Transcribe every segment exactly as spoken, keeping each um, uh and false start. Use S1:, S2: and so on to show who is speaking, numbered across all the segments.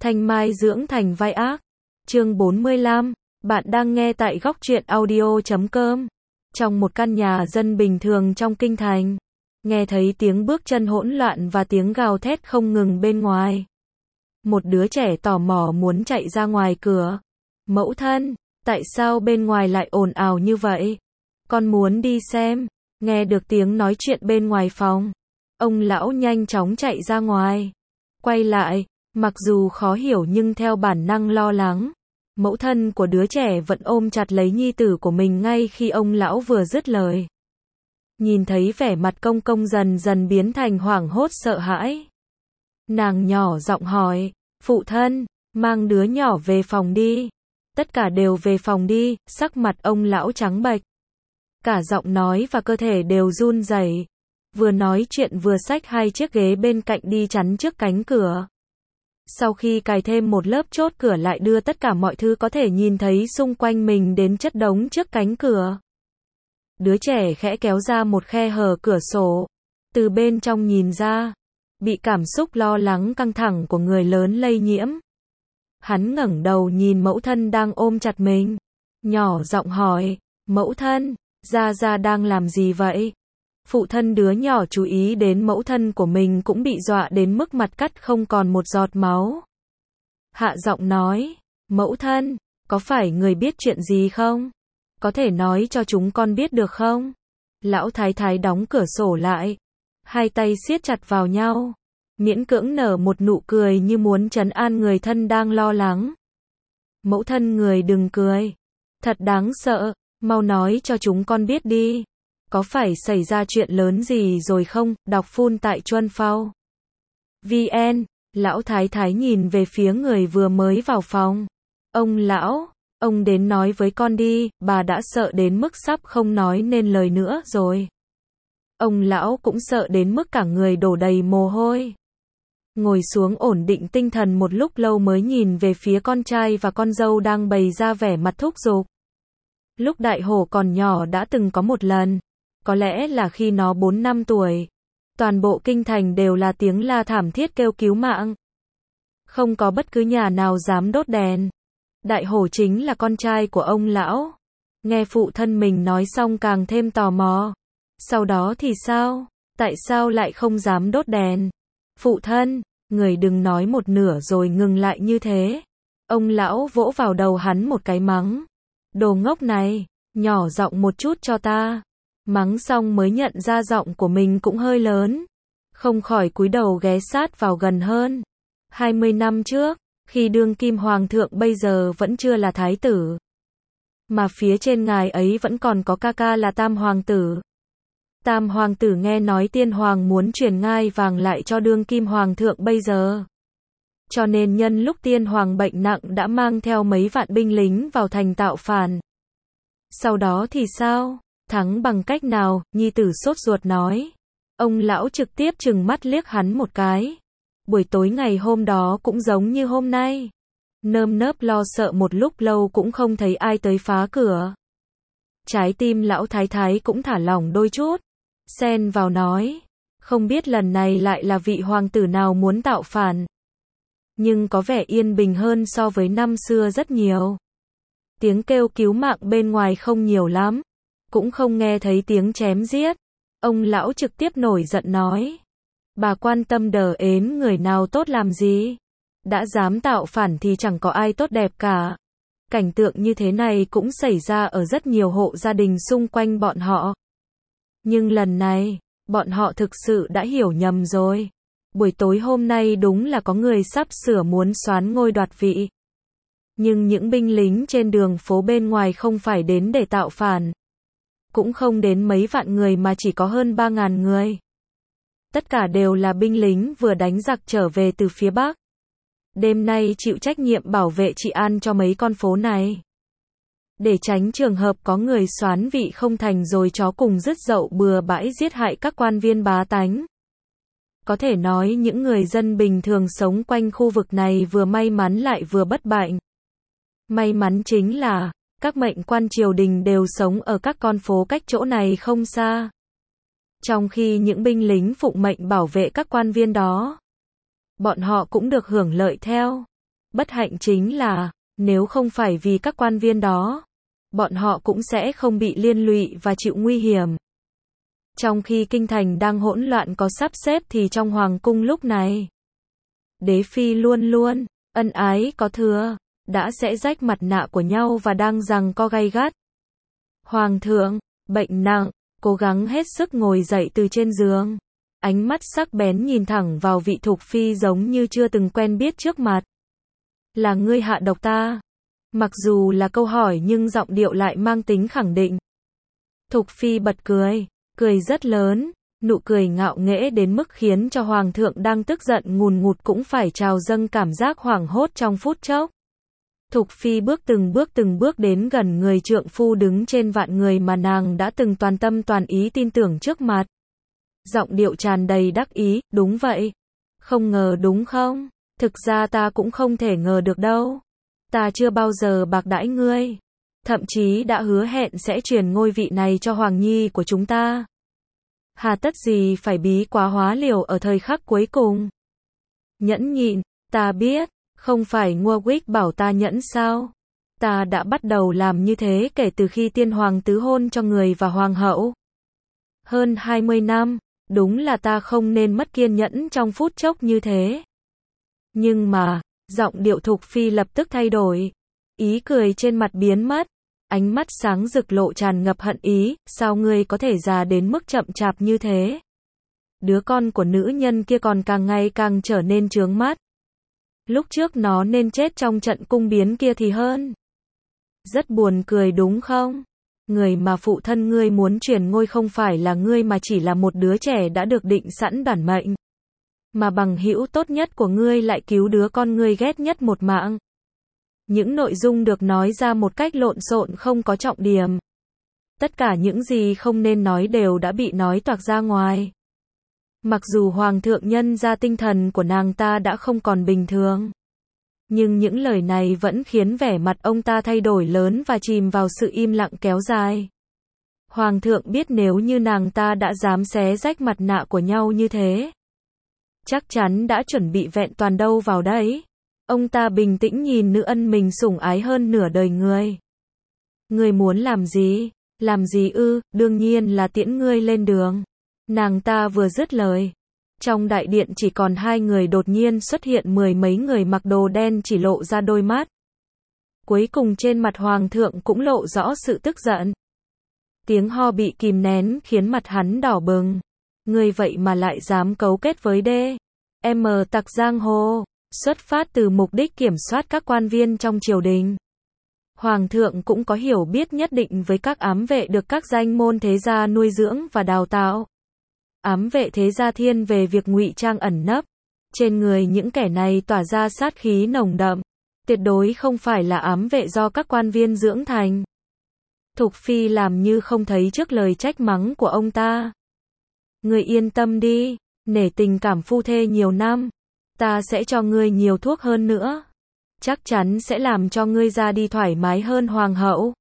S1: Thanh Mai dưỡng thành vai ác. Chương bốn mươi lăm. Bạn đang nghe tại góc truyện audio chấm com. Trong một căn nhà dân bình thường trong kinh thành, nghe thấy tiếng bước chân hỗn loạn và tiếng gào thét không ngừng bên ngoài. Một đứa trẻ tò mò muốn chạy ra ngoài cửa. Mẫu thân, tại sao bên ngoài lại ồn ào như vậy? Con muốn đi xem. Nghe được tiếng nói chuyện bên ngoài phòng, ông lão nhanh chóng chạy ra ngoài. Quay lại, mặc dù khó hiểu nhưng theo bản năng lo lắng. Mẫu thân của đứa trẻ vẫn ôm chặt lấy nhi tử của mình ngay khi ông lão vừa dứt lời. Nhìn thấy vẻ mặt công công dần dần biến thành hoảng hốt sợ hãi, nàng nhỏ giọng hỏi, phụ thân, mang đứa nhỏ về phòng đi. Tất cả đều về phòng đi. Sắc mặt ông lão trắng bệch, cả giọng nói và cơ thể đều run rẩy. Vừa nói chuyện vừa xách hai chiếc ghế bên cạnh đi chắn trước cánh cửa. Sau khi cài thêm một lớp chốt cửa lại đưa tất cả mọi thứ có thể nhìn thấy xung quanh mình đến chất đống trước cánh cửa. Đứa trẻ khẽ kéo ra một khe hở cửa sổ, từ bên trong nhìn ra, bị cảm xúc lo lắng căng thẳng của người lớn lây nhiễm. Hắn ngẩng đầu nhìn mẫu thân đang ôm chặt mình, nhỏ giọng hỏi, mẫu thân, Gia Gia đang làm gì vậy? Phụ thân đứa nhỏ chú ý đến mẫu thân của mình cũng bị dọa đến mức mặt cắt không còn một giọt máu. Hạ giọng nói, mẫu thân, có phải người biết chuyện gì không? Có thể nói cho chúng con biết được không? Lão thái thái đóng cửa sổ lại, hai tay siết chặt vào nhau, miễn cưỡng nở một nụ cười như muốn trấn an người thân đang lo lắng. Mẫu thân người đừng cười, thật đáng sợ, mau nói cho chúng con biết đi. Có phải xảy ra chuyện lớn gì rồi không? Đọc full tại Chuân Phao vn. Lão thái thái nhìn về phía người vừa mới vào phòng. Ông lão, ông đến nói với con đi, bà đã sợ đến mức sắp không nói nên lời nữa rồi. Ông lão cũng sợ đến mức cả người đổ đầy mồ hôi. Ngồi xuống ổn định tinh thần một lúc lâu mới nhìn về phía con trai và con dâu đang bày ra vẻ mặt thúc giục. Lúc đại hổ còn nhỏ đã từng có một lần, có lẽ là khi nó bốn năm tuổi, toàn bộ kinh thành đều là tiếng la thảm thiết kêu cứu mạng. Không có bất cứ nhà nào dám đốt đèn. Đại hổ chính là con trai của ông lão. Nghe phụ thân mình nói xong càng thêm tò mò. Sau đó thì sao? Tại sao lại không dám đốt đèn? Phụ thân, người đừng nói một nửa rồi ngừng lại như thế. Ông lão vỗ vào đầu hắn một cái mắng. Đồ ngốc này, nhỏ giọng một chút cho ta. Mắng xong mới nhận ra giọng của mình cũng hơi lớn. Không khỏi cúi đầu ghé sát vào gần hơn. hai mươi năm trước, khi đương kim hoàng thượng bây giờ vẫn chưa là thái tử. Mà phía trên ngài ấy vẫn còn có ca ca là tam hoàng tử. Tam hoàng tử nghe nói tiên hoàng muốn truyền ngai vàng lại cho đương kim hoàng thượng bây giờ. Cho nên nhân lúc tiên hoàng bệnh nặng đã mang theo mấy vạn binh lính vào thành tạo phản. Sau đó thì sao? Thắng bằng cách nào? Nhi tử sốt ruột nói. Ông lão trực tiếp trừng mắt liếc hắn một cái. Buổi tối ngày hôm đó cũng giống như hôm nay. Nơm nớp lo sợ một lúc lâu cũng không thấy ai tới phá cửa. Trái tim lão thái thái cũng thả lỏng đôi chút. Xen vào nói. Không biết lần này lại là vị hoàng tử nào muốn tạo phản. Nhưng có vẻ yên bình hơn so với năm xưa rất nhiều. Tiếng kêu cứu mạng bên ngoài không nhiều lắm. Cũng không nghe thấy tiếng chém giết. Ông lão trực tiếp nổi giận nói. Bà quan tâm đờ ến người nào tốt làm gì? Đã dám tạo phản thì chẳng có ai tốt đẹp cả. Cảnh tượng như thế này cũng xảy ra ở rất nhiều hộ gia đình xung quanh bọn họ. Nhưng lần này, bọn họ thực sự đã hiểu nhầm rồi. Buổi tối hôm nay đúng là có người sắp sửa muốn soán ngôi đoạt vị. Nhưng những binh lính trên đường phố bên ngoài không phải đến để tạo phản. Cũng không đến mấy vạn người mà chỉ có hơn ba ngàn người. Tất cả đều là binh lính vừa đánh giặc trở về từ phía Bắc. Đêm nay chịu trách nhiệm bảo vệ trị an cho mấy con phố này. Để tránh trường hợp có người soán vị không thành rồi chó cùng rứt dậu bừa bãi giết hại các quan viên bá tánh. Có thể nói những người dân bình thường sống quanh khu vực này vừa may mắn lại vừa bất hạnh. May mắn chính là các mệnh quan triều đình đều sống ở các con phố cách chỗ này không xa. Trong khi những binh lính phụng mệnh bảo vệ các quan viên đó, bọn họ cũng được hưởng lợi theo. Bất hạnh chính là, nếu không phải vì các quan viên đó, bọn họ cũng sẽ không bị liên lụy và chịu nguy hiểm. Trong khi kinh thành đang hỗn loạn có sắp xếp thì trong hoàng cung lúc này, đế phi luôn luôn, ân ái có thừa, đã sẽ rách mặt nạ của nhau và đang giằng co gay gắt. Hoàng thượng, bệnh nặng, cố gắng hết sức ngồi dậy từ trên giường. Ánh mắt sắc bén nhìn thẳng vào vị Thục Phi giống như chưa từng quen biết trước mặt. Là ngươi hạ độc ta. Mặc dù là câu hỏi nhưng giọng điệu lại mang tính khẳng định. Thục Phi bật cười, cười rất lớn, nụ cười ngạo nghễ đến mức khiến cho Hoàng thượng đang tức giận ngùn ngụt cũng phải trào dâng cảm giác hoảng hốt trong phút chốc. Thục Phi bước từng bước từng bước đến gần người trượng phu đứng trên vạn người mà nàng đã từng toàn tâm toàn ý tin tưởng trước mặt. Giọng điệu tràn đầy đắc ý, đúng vậy. Không ngờ đúng không? Thực ra ta cũng không thể ngờ được đâu. Ta chưa bao giờ bạc đãi ngươi. Thậm chí đã hứa hẹn sẽ truyền ngôi vị này cho Hoàng Nhi của chúng ta. Hà tất gì phải bí quá hóa liều ở thời khắc cuối cùng. Nhẫn nhịn, ta biết, không phải Warwick bảo ta nhẫn sao? Ta đã bắt đầu làm như thế kể từ khi tiên hoàng tứ hôn cho người và hoàng hậu. Hơn hai mươi năm, đúng là ta không nên mất kiên nhẫn trong phút chốc như thế. Nhưng mà, giọng điệu Thục Phi lập tức thay đổi. Ý cười trên mặt biến mất. Ánh mắt sáng rực lộ tràn ngập hận ý, sao ngươi có thể già đến mức chậm chạp như thế? Đứa con của nữ nhân kia còn càng ngày càng trở nên chướng mắt. Lúc trước nó nên chết trong trận cung biến kia thì hơn. Rất buồn cười đúng không? Người mà phụ thân ngươi muốn truyền ngôi không phải là ngươi mà chỉ là một đứa trẻ đã được định sẵn bản mệnh. Mà bằng hữu tốt nhất của ngươi lại cứu đứa con ngươi ghét nhất một mạng. Những nội dung được nói ra một cách lộn xộn không có trọng điểm. Tất cả những gì không nên nói đều đã bị nói toạc ra ngoài. Mặc dù Hoàng thượng nhân ra tinh thần của nàng ta đã không còn bình thường. Nhưng những lời này vẫn khiến vẻ mặt ông ta thay đổi lớn và chìm vào sự im lặng kéo dài. Hoàng thượng biết nếu như nàng ta đã dám xé rách mặt nạ của nhau như thế, chắc chắn đã chuẩn bị vẹn toàn đâu vào đấy. Ông ta bình tĩnh nhìn nữ ân mình sủng ái hơn nửa đời người. Ngươi muốn làm gì? Làm gì ư? Đương nhiên là tiễn ngươi lên đường. Nàng ta vừa dứt lời. Trong đại điện chỉ còn hai người đột nhiên xuất hiện mười mấy người mặc đồ đen chỉ lộ ra đôi mắt. Cuối cùng trên mặt hoàng thượng cũng lộ rõ sự tức giận. Tiếng ho bị kìm nén khiến mặt hắn đỏ bừng. Ngươi vậy mà lại dám cấu kết với đê em tặc giang hồ. Xuất phát từ mục đích kiểm soát các quan viên trong triều đình. Hoàng thượng cũng có hiểu biết nhất định với các ám vệ được các danh môn thế gia nuôi dưỡng và đào tạo. Ám vệ thế gia thiên về việc ngụy trang ẩn nấp. Trên người những kẻ này tỏa ra sát khí nồng đậm. Tuyệt đối không phải là ám vệ do các quan viên dưỡng thành. Thục Phi làm như không thấy trước lời trách mắng của ông ta. Ngươi yên tâm đi, nể tình cảm phu thê nhiều năm. Ta sẽ cho ngươi nhiều thuốc hơn nữa. Chắc chắn sẽ làm cho ngươi ra đi thoải mái hơn hoàng hậu.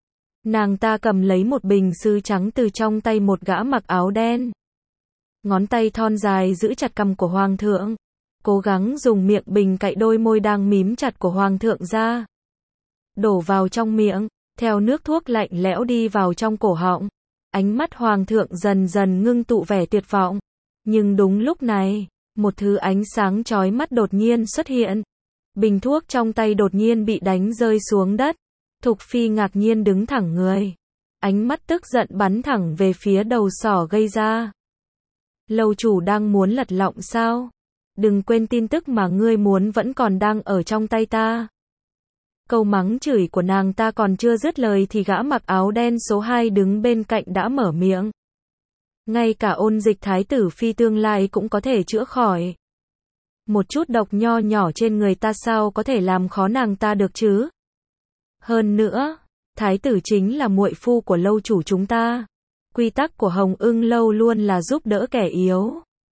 S1: Nàng ta cầm lấy một bình sứ trắng từ trong tay một gã mặc áo đen. Ngón tay thon dài giữ chặt cằm của hoàng thượng. Cố gắng dùng miệng bình cạy đôi môi đang mím chặt của hoàng thượng ra. Đổ vào trong miệng, theo nước thuốc lạnh lẽo đi vào trong cổ họng. Ánh mắt hoàng thượng dần dần ngưng tụ vẻ tuyệt vọng. Nhưng đúng lúc này, một thứ ánh sáng chói mắt đột nhiên xuất hiện. Bình thuốc trong tay đột nhiên bị đánh rơi xuống đất. Thục Phi ngạc nhiên đứng thẳng người. Ánh mắt tức giận bắn thẳng về phía đầu sỏ gây ra. Lâu chủ đang muốn lật lọng sao? Đừng quên tin tức mà ngươi muốn vẫn còn đang ở trong tay ta. Câu mắng chửi của nàng ta còn chưa dứt lời thì gã mặc áo đen số hai đứng bên cạnh đã mở miệng. Ngay cả ôn dịch thái tử phi tương lai cũng có thể chữa khỏi. Một chút độc nho nhỏ trên người ta sao có thể làm khó nàng ta được chứ? Hơn nữa, thái tử chính là muội phu của lâu chủ chúng ta. Quy tắc của Hồng Ưng lâu luôn là giúp đỡ kẻ yếu.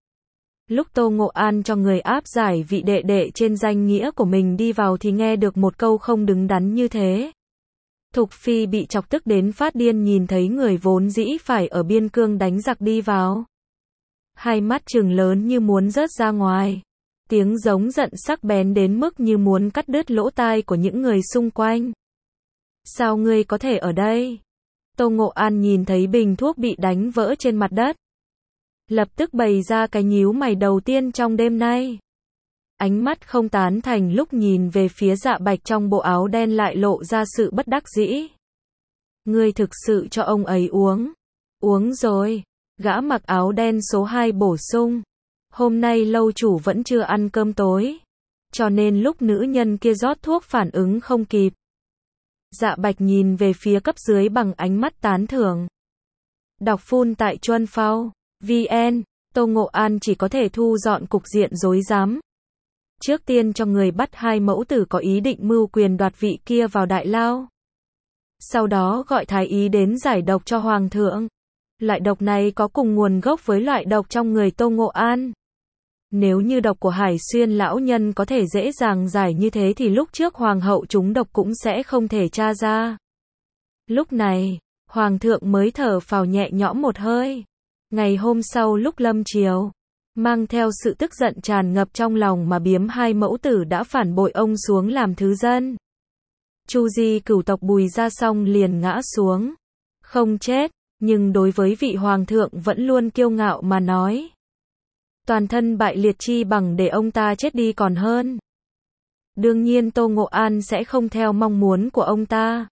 S1: Lúc Tô Ngộ An cho người áp giải vị đệ đệ trên danh nghĩa của mình đi vào thì nghe được một câu không đứng đắn như thế. Thục Phi bị chọc tức đến phát điên nhìn thấy người vốn dĩ phải ở biên cương đánh giặc đi vào. Hai mắt trừng lớn như muốn rớt ra ngoài. Tiếng giống giận sắc bén đến mức như muốn cắt đứt lỗ tai của những người xung quanh. Sao ngươi có thể ở đây? Tô Ngộ An nhìn thấy bình thuốc bị đánh vỡ trên mặt đất. Lập tức bày ra cái nhíu mày đầu tiên trong đêm nay. Ánh mắt không tán thành lúc nhìn về phía Dạ Bạch trong bộ áo đen lại lộ ra sự bất đắc dĩ. Ngươi thực sự cho ông ấy uống. Uống rồi. Gã mặc áo đen số hai bổ sung. Hôm nay lâu chủ vẫn chưa ăn cơm tối. Cho nên lúc nữ nhân kia rót thuốc phản ứng không kịp. Dạ Bạch nhìn về phía cấp dưới bằng ánh mắt tán thưởng. Đọc phun tại Chuân Phao, vê en, Tô Ngộ An chỉ có thể thu dọn cục diện rối rắm. Trước tiên cho người bắt hai mẫu tử có ý định mưu quyền đoạt vị kia vào đại lao. Sau đó gọi thái y đến giải độc cho hoàng thượng. Loại độc này có cùng nguồn gốc với loại độc trong người Tô Ngộ An. Nếu như độc của Hải Xuyên lão nhân có thể dễ dàng giải như thế thì lúc trước hoàng hậu trúng độc cũng sẽ không thể tra ra. Lúc này, hoàng thượng mới thở phào nhẹ nhõm một hơi. Ngày hôm sau lúc lâm chiều, mang theo sự tức giận tràn ngập trong lòng mà biếm hai mẫu tử đã phản bội ông xuống làm thứ dân. Chu Di cửu tộc Bùi Gia xong liền ngã xuống. Không chết, nhưng đối với vị hoàng thượng vẫn luôn kiêu ngạo mà nói. Toàn thân bại liệt chi bằng để ông ta chết đi còn hơn. Đương nhiên Tô Ngộ An sẽ không theo mong muốn của ông ta.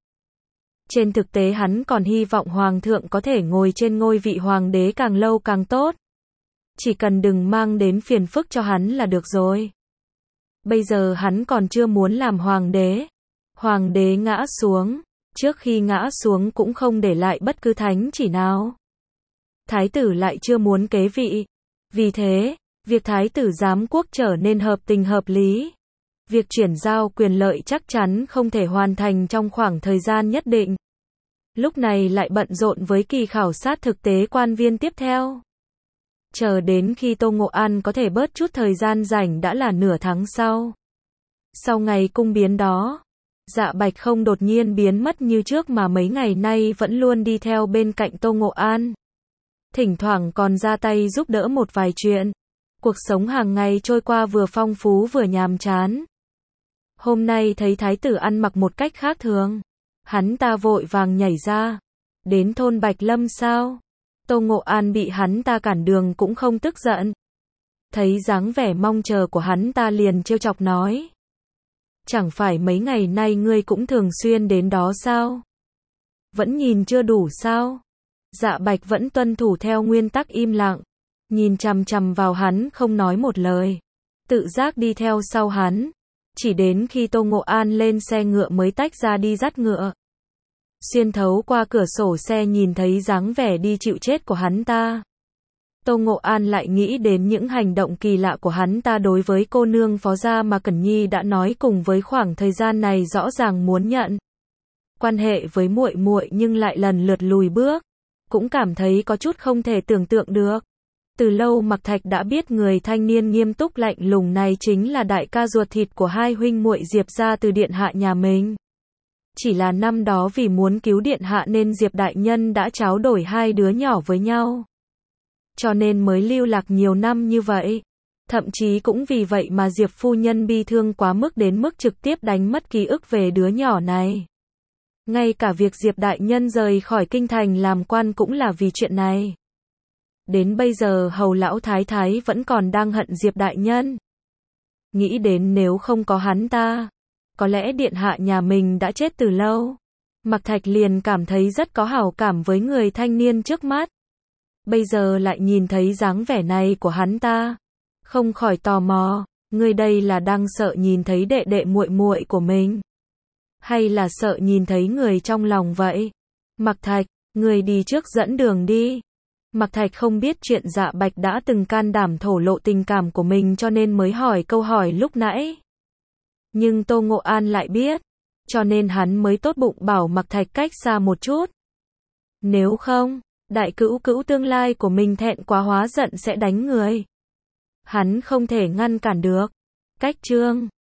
S1: Trên thực tế hắn còn hy vọng hoàng thượng có thể ngồi trên ngôi vị hoàng đế càng lâu càng tốt. Chỉ cần đừng mang đến phiền phức cho hắn là được rồi. Bây giờ hắn còn chưa muốn làm hoàng đế. Hoàng đế ngã xuống, trước khi ngã xuống cũng không để lại bất cứ thánh chỉ nào. Thái tử lại chưa muốn kế vị. Vì thế, việc thái tử giám quốc trở nên hợp tình hợp lý. Việc chuyển giao quyền lợi chắc chắn không thể hoàn thành trong khoảng thời gian nhất định. Lúc này lại bận rộn với kỳ khảo sát thực tế quan viên tiếp theo. Chờ đến khi Tô Ngộ An có thể bớt chút thời gian rảnh đã là nửa tháng sau. Sau ngày cung biến đó, Dạ Bạch không đột nhiên biến mất như trước mà mấy ngày nay vẫn luôn đi theo bên cạnh Tô Ngộ An. Thỉnh thoảng còn ra tay giúp đỡ một vài chuyện. Cuộc sống hàng ngày trôi qua vừa phong phú vừa nhàm chán. Hôm nay thấy thái tử ăn mặc một cách khác thường. Hắn ta vội vàng nhảy ra. Đến thôn Bạch Lâm sao? Tô Ngộ An bị hắn ta cản đường cũng không tức giận. Thấy dáng vẻ mong chờ của hắn ta liền trêu chọc nói. Chẳng phải mấy ngày nay ngươi cũng thường xuyên đến đó sao? Vẫn nhìn chưa đủ sao? Dạ Bạch vẫn tuân thủ theo nguyên tắc im lặng. Nhìn chằm chằm vào hắn không nói một lời. Tự giác đi theo sau hắn. Chỉ đến khi Tô Ngộ An lên xe ngựa mới tách ra đi dắt ngựa. Xuyên thấu qua cửa sổ xe nhìn thấy dáng vẻ đi chịu chết của hắn ta. Tô Ngộ An lại nghĩ đến những hành động kỳ lạ của hắn ta đối với cô nương phó gia mà Cẩn Nhi đã nói cùng với khoảng thời gian này rõ ràng muốn nhận quan hệ với muội muội nhưng lại lần lượt lùi bước, cũng cảm thấy có chút không thể tưởng tượng được. Từ lâu Mạc Thạch đã biết người thanh niên nghiêm túc lạnh lùng này chính là đại ca ruột thịt của hai huynh muội Diệp gia từ điện hạ nhà mình. Chỉ là năm đó vì muốn cứu điện hạ nên Diệp đại nhân đã tráo đổi hai đứa nhỏ với nhau. Cho nên mới lưu lạc nhiều năm như vậy. Thậm chí cũng vì vậy mà Diệp phu nhân bi thương quá mức đến mức trực tiếp đánh mất ký ức về đứa nhỏ này. Ngay cả việc Diệp đại nhân rời khỏi kinh thành làm quan cũng là vì chuyện này. Đến bây giờ hầu lão thái thái vẫn còn đang hận Diệp đại nhân. Nghĩ đến nếu không có hắn ta, có lẽ điện hạ nhà mình đã chết từ lâu. Mạc Thạch liền cảm thấy rất có hảo cảm với người thanh niên trước mắt. Bây giờ lại nhìn thấy dáng vẻ này của hắn ta, không khỏi tò mò, người đây là đang sợ nhìn thấy đệ đệ muội muội của mình, hay là sợ nhìn thấy người trong lòng vậy? Mạc Thạch, người đi trước dẫn đường đi. Mạc Thạch không biết chuyện Dạ Bạch đã từng can đảm thổ lộ tình cảm của mình cho nên mới hỏi câu hỏi lúc nãy. Nhưng Tô Ngộ An lại biết, cho nên hắn mới tốt bụng bảo Mạc Thạch cách xa một chút. Nếu không, đại cữu cữu tương lai của mình thẹn quá hóa giận sẽ đánh người. Hắn không thể ngăn cản được. Cách chương